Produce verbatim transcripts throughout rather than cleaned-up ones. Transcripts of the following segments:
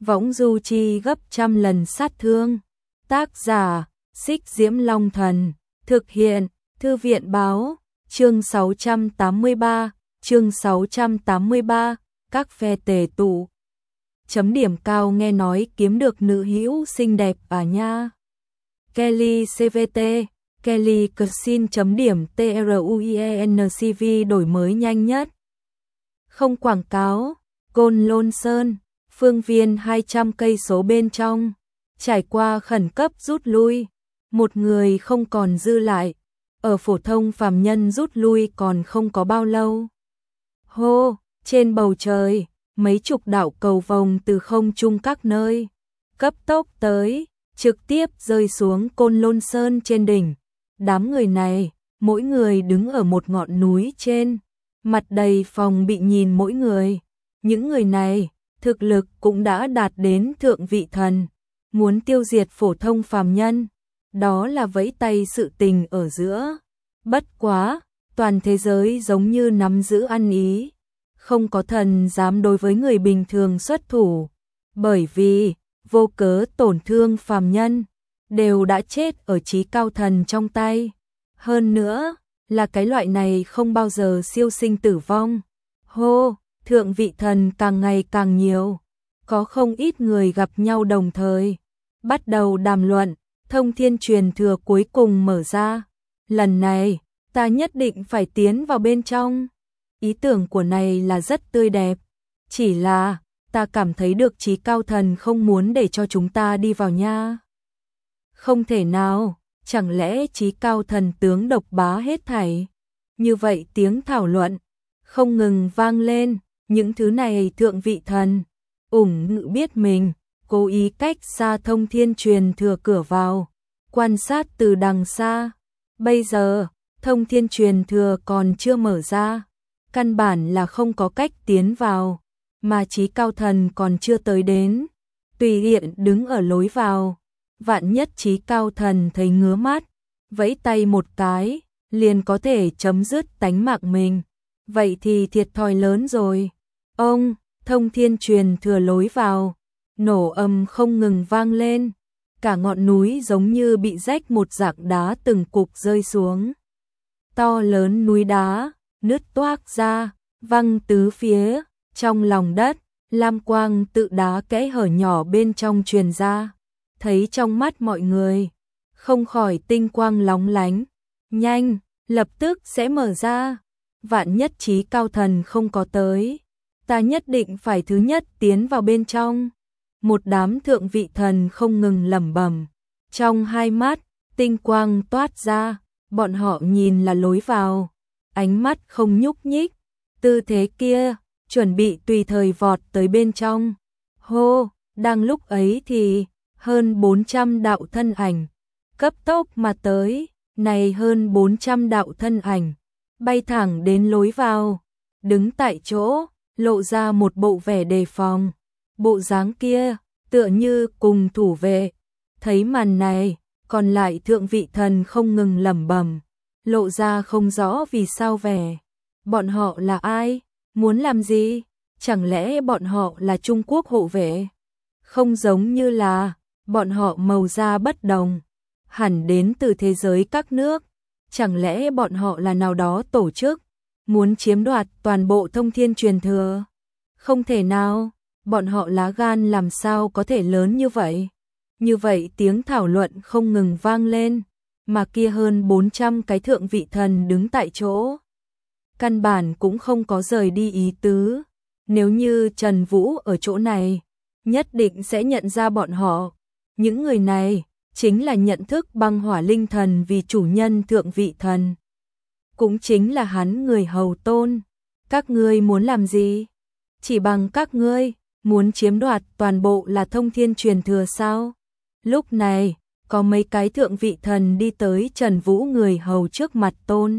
võng du chi gấp trăm lần sát thương. Tác giả, Xích Diễm Long Thần, thực hiện, Thư viện Báo, chương sáu trăm tám mươi ba, chương sáu trăm tám mươi ba, các phe tề tụ. Chấm điểm cao nghe nói kiếm được nữ hữu xinh đẹp à nha. Kelly xê vê tê, Kelly Cuisine chấm điểm TRUIENCV đổi mới nhanh nhất. Không quảng cáo, Côn Lôn Sơn, phương viên hai trăm cây số bên trong, trải qua khẩn cấp rút lui, một người không còn dư lại, ở phổ thông phàm nhân rút lui còn không có bao lâu. Hô, trên bầu trời, mấy chục đạo cầu vồng từ không trung các nơi, cấp tốc tới, trực tiếp rơi xuống Côn Lôn Sơn trên đỉnh. Đám người này, mỗi người đứng ở một ngọn núi trên, mặt đầy phòng bị nhìn mỗi người. Những người này, thực lực cũng đã đạt đến thượng vị thần, muốn tiêu diệt phổ thông phàm nhân, đó là vẫy tay sự tình ở giữa. Bất quá, toàn thế giới giống như nắm giữ ăn ý, không có thần dám đối với người bình thường xuất thủ, bởi vì vô cớ tổn thương phàm nhân đều đã chết ở chí cao thần trong tay. Hơn nữa, là cái loại này không bao giờ siêu sinh tử vong. Hô, thượng vị thần càng ngày càng nhiều, có không ít người gặp nhau đồng thời, bắt đầu đàm luận, thông thiên truyền thừa cuối cùng mở ra. Lần này, ta nhất định phải tiến vào bên trong. Ý tưởng của này là rất tươi đẹp, chỉ là ta cảm thấy được chí cao thần không muốn để cho chúng ta đi vào nha. Không thể nào, chẳng lẽ chí cao thần tướng độc bá hết thảy? Như vậy tiếng thảo luận không ngừng vang lên, những thứ này thượng vị thần ủng ngự biết mình, cố ý cách xa thông thiên truyền thừa cửa vào, quan sát từ đằng xa. Bây giờ, thông thiên truyền thừa còn chưa mở ra, căn bản là không có cách tiến vào, mà chí cao thần còn chưa tới đến, tùy tiện đứng ở lối vào. Vạn nhất chí cao thần thấy ngứa mắt, vẫy tay một cái, liền có thể chấm dứt tánh mạng mình. Vậy thì thiệt thòi lớn rồi. Ông, thông thiên truyền thừa lối vào, nổ âm không ngừng vang lên. Cả ngọn núi giống như bị rách một dạng đá từng cục rơi xuống. To lớn núi đá, nứt toác ra, văng tứ phía, trong lòng đất, lam quang tự đá kẽ hở nhỏ bên trong truyền ra. Thấy trong mắt mọi người, không khỏi tinh quang lóng lánh. Nhanh, lập tức sẽ mở ra. Vạn nhất chí cao thần không có tới, ta nhất định phải thứ nhất tiến vào bên trong. Một đám thượng vị thần không ngừng lẩm bẩm, trong hai mắt, tinh quang toát ra, bọn họ nhìn là lối vào, ánh mắt không nhúc nhích, tư thế kia, chuẩn bị tùy thời vọt tới bên trong. Hô, đang lúc ấy thì hơn bốn trăm đạo thân ảnh cấp tốc mà tới, này hơn bốn trăm đạo thân ảnh bay thẳng đến lối vào, đứng tại chỗ, lộ ra một bộ vẻ đề phòng. Bộ dáng kia, tựa như cùng thủ vệ. Thấy màn này, còn lại thượng vị thần không ngừng lẩm bẩm, lộ ra không rõ vì sao vẻ. Bọn họ là ai? Muốn làm gì? Chẳng lẽ bọn họ là Trung Quốc hộ vệ? Không giống như là, bọn họ màu da bất đồng, hẳn đến từ thế giới các nước. Chẳng lẽ bọn họ là nào đó tổ chức, muốn chiếm đoạt toàn bộ thông thiên truyền thừa? Không thể nào, bọn họ lá gan làm sao có thể lớn như vậy? Như vậy tiếng thảo luận không ngừng vang lên, mà kia hơn bốn trăm cái thượng vị thần đứng tại chỗ. Căn bản cũng không có rời đi ý tứ, nếu như Trần Vũ ở chỗ này, nhất định sẽ nhận ra bọn họ. Những người này chính là nhận thức băng hỏa linh thần vì chủ nhân thượng vị thần. Cũng chính là hắn người hầu tôn. Các ngươi muốn làm gì? Chỉ bằng các ngươi, muốn chiếm đoạt toàn bộ là thông thiên truyền thừa sao? Lúc này, có mấy cái thượng vị thần đi tới Trần Vũ người hầu trước mặt tôn.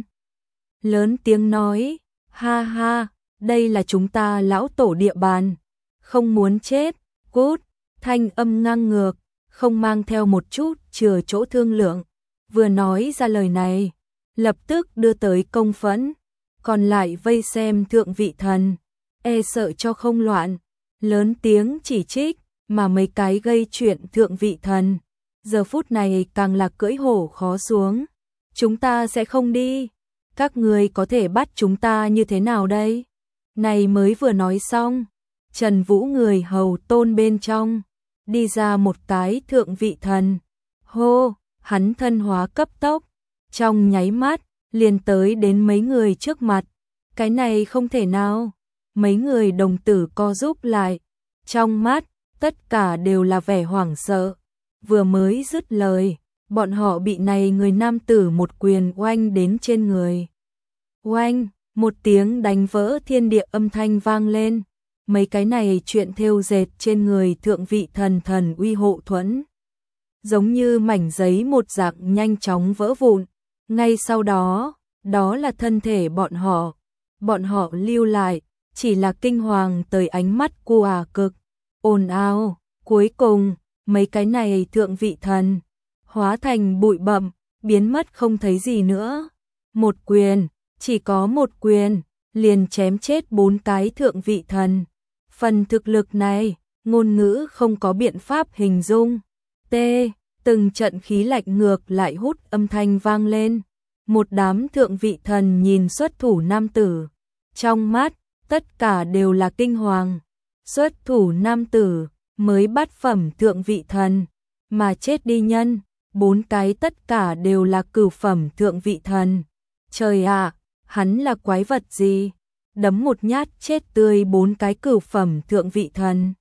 Lớn tiếng nói, ha ha, đây là chúng ta lão tổ địa bàn. Không muốn chết, cút, thanh âm ngang ngược, không mang theo một chút chừa chỗ thương lượng. Vừa nói ra lời này, lập tức đưa tới công phẫn, còn lại vây xem thượng vị thần, e sợ cho không loạn, lớn tiếng chỉ trích, mà mấy cái gây chuyện thượng vị thần, giờ phút này càng là cưỡi hổ khó xuống. Chúng ta sẽ không đi, các người có thể bắt chúng ta như thế nào đây? Này mới vừa nói xong, Trần Vũ người hầu tôn bên trong, đi ra một cái thượng vị thần. Hô, hắn thân hóa cấp tốc, trong nháy mắt, liền tới đến mấy người trước mặt. Cái này không thể nào. Mấy người đồng tử co rúm lại, trong mắt, tất cả đều là vẻ hoảng sợ. Vừa mới dứt lời, bọn họ bị này người nam tử một quyền oanh đến trên người. Oanh, một tiếng đánh vỡ thiên địa âm thanh vang lên. Mấy cái này chuyện thêu dệt trên người thượng vị thần thần uy hộ thuẫn, giống như mảnh giấy một dạng nhanh chóng vỡ vụn. Ngay sau đó, đó là thân thể bọn họ. Bọn họ lưu lại, chỉ là kinh hoàng tới ánh mắt cu à cực, ồn ào. Cuối cùng, mấy cái này thượng vị thần, hóa thành bụi bặm, biến mất không thấy gì nữa. Một quyền, chỉ có một quyền, liền chém chết bốn cái thượng vị thần. Phần thực lực này, ngôn ngữ không có biện pháp hình dung. T, từng trận khí lạnh ngược lại hút âm thanh vang lên. Một đám thượng vị thần nhìn xuất thủ nam tử. Trong mắt, tất cả đều là kinh hoàng. Xuất thủ nam tử, mới bắt phẩm thượng vị thần, mà chết đi nhân, bốn cái tất cả đều là cửu phẩm thượng vị thần. Trời ạ, hắn là quái vật gì? Đấm một nhát chết tươi bốn cái cửu phẩm thượng vị thần.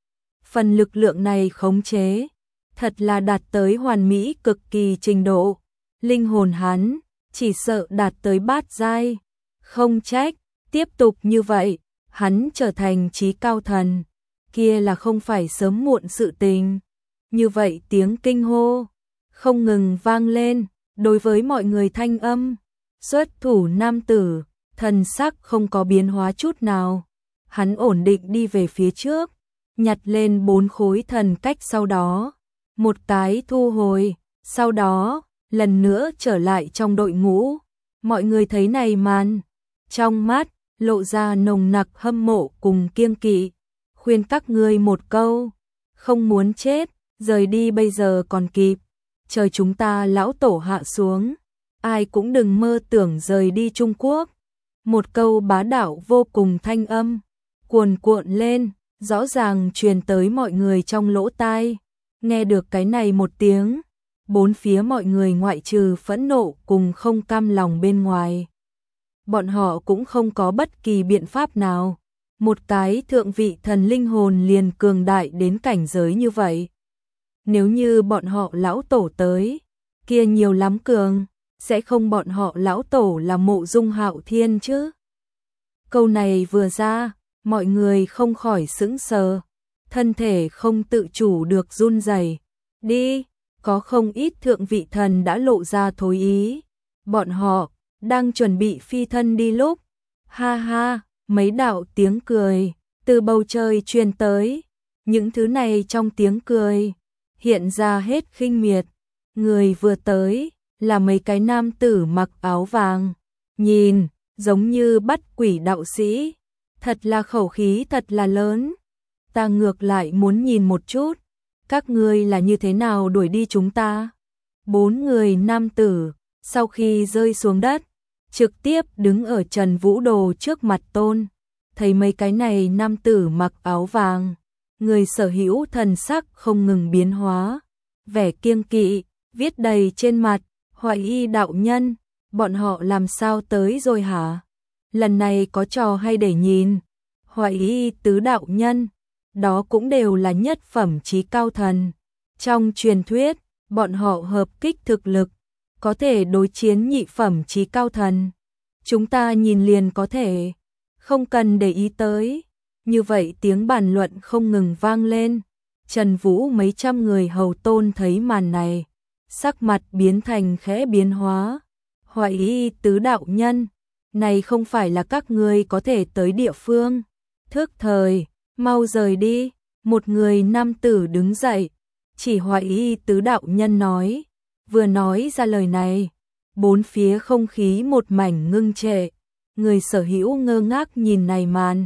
Phần lực lượng này khống chế, thật là đạt tới hoàn mỹ cực kỳ trình độ. Linh hồn hắn, chỉ sợ đạt tới bát giai. Không trách, tiếp tục như vậy, hắn trở thành chí cao thần. Kia là không phải sớm muộn sự tình. Như vậy tiếng kinh hô, không ngừng vang lên, đối với mọi người thanh âm. Xuất thủ nam tử, thần sắc không có biến hóa chút nào. Hắn ổn định đi về phía trước, nhặt lên bốn khối thần cách sau đó. Một cái thu hồi, sau đó, lần nữa trở lại trong đội ngũ. Mọi người thấy này màn, trong mắt, lộ ra nồng nặc hâm mộ cùng kiêng kỵ. Khuyên các ngươi một câu, không muốn chết, rời đi bây giờ còn kịp. Trời chúng ta lão tổ hạ xuống, ai cũng đừng mơ tưởng rời đi Trung Quốc. Một câu bá đạo vô cùng thanh âm, cuồn cuộn lên, rõ ràng truyền tới mọi người trong lỗ tai. Nghe được cái này một tiếng, bốn phía mọi người ngoại trừ phẫn nộ cùng không cam lòng bên ngoài, bọn họ cũng không có bất kỳ biện pháp nào. Một cái thượng vị thần linh hồn liền cường đại đến cảnh giới như vậy. Nếu như bọn họ lão tổ tới, kia nhiều lắm cường, sẽ không bọn họ lão tổ là Mộ Dung Hạo Thiên chứ. Câu này vừa ra, mọi người không khỏi sững sờ, thân thể không tự chủ được run rẩy. Đi, có không ít thượng vị thần đã lộ ra thối ý. Bọn họ đang chuẩn bị phi thân đi lúc, ha ha, mấy đạo tiếng cười từ bầu trời truyền tới. Những thứ này trong tiếng cười hiện ra hết khinh miệt. Người vừa tới là mấy cái nam tử mặc áo vàng, nhìn giống như bắt quỷ đạo sĩ, thật là khẩu khí thật là lớn. Ta ngược lại muốn nhìn một chút, các ngươi là như thế nào đuổi đi chúng ta. Bốn người nam tử sau khi rơi xuống đất, trực tiếp đứng ở Trần Vũ Đồ trước mặt tôn. Thấy mấy cái này nam tử mặc áo vàng, người sở hữu thần sắc không ngừng biến hóa, vẻ kiêng kỵ viết đầy trên mặt. Hoài Y đạo nhân, bọn họ làm sao tới rồi hả? Lần này có trò hay để nhìn. Hoài Y tứ đạo nhân, đó cũng đều là nhất phẩm chí cao thần. Trong truyền thuyết, bọn họ hợp kích thực lực, có thể đối chiến nhị phẩm chí cao thần. Chúng ta nhìn liền có thể, không cần để ý tới. Như vậy tiếng bàn luận không ngừng vang lên. Trần Vũ mấy trăm người hầu tôn thấy màn này, sắc mặt biến thành khẽ biến hóa. Hoài Y tứ đạo nhân, này không phải là các ngươi có thể tới địa phương. Thức thời, mau rời đi. Một người nam tử đứng dậy, chỉ Hoài Y tứ đạo nhân nói. Vừa nói ra lời này, bốn phía không khí một mảnh ngưng trệ. Người sở hữu ngơ ngác nhìn này màn,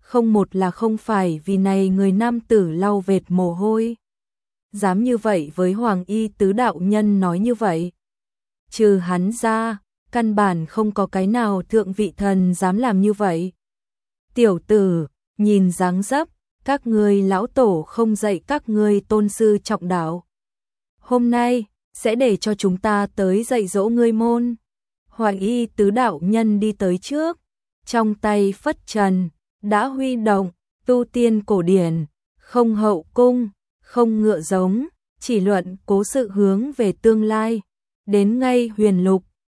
không một là không phải vì này người nam tử lau vệt mồ hôi. Dám như vậy với Hoàng Y tứ đạo nhân nói như vậy. Trừ hắn ra, căn bản không có cái nào thượng vị thần dám làm như vậy. Tiểu tử, nhìn dáng dấp, các ngươi lão tổ không dạy các ngươi tôn sư trọng đạo. Hôm nay, sẽ để cho chúng ta tới dạy dỗ ngươi môn. Hoàng Y tứ đạo nhân đi tới trước, trong tay phất trần, đã huy động, tu tiên cổ điển, không hậu cung, không ngựa giống, chỉ luận cố sự hướng về tương lai, đến ngay huyền lục,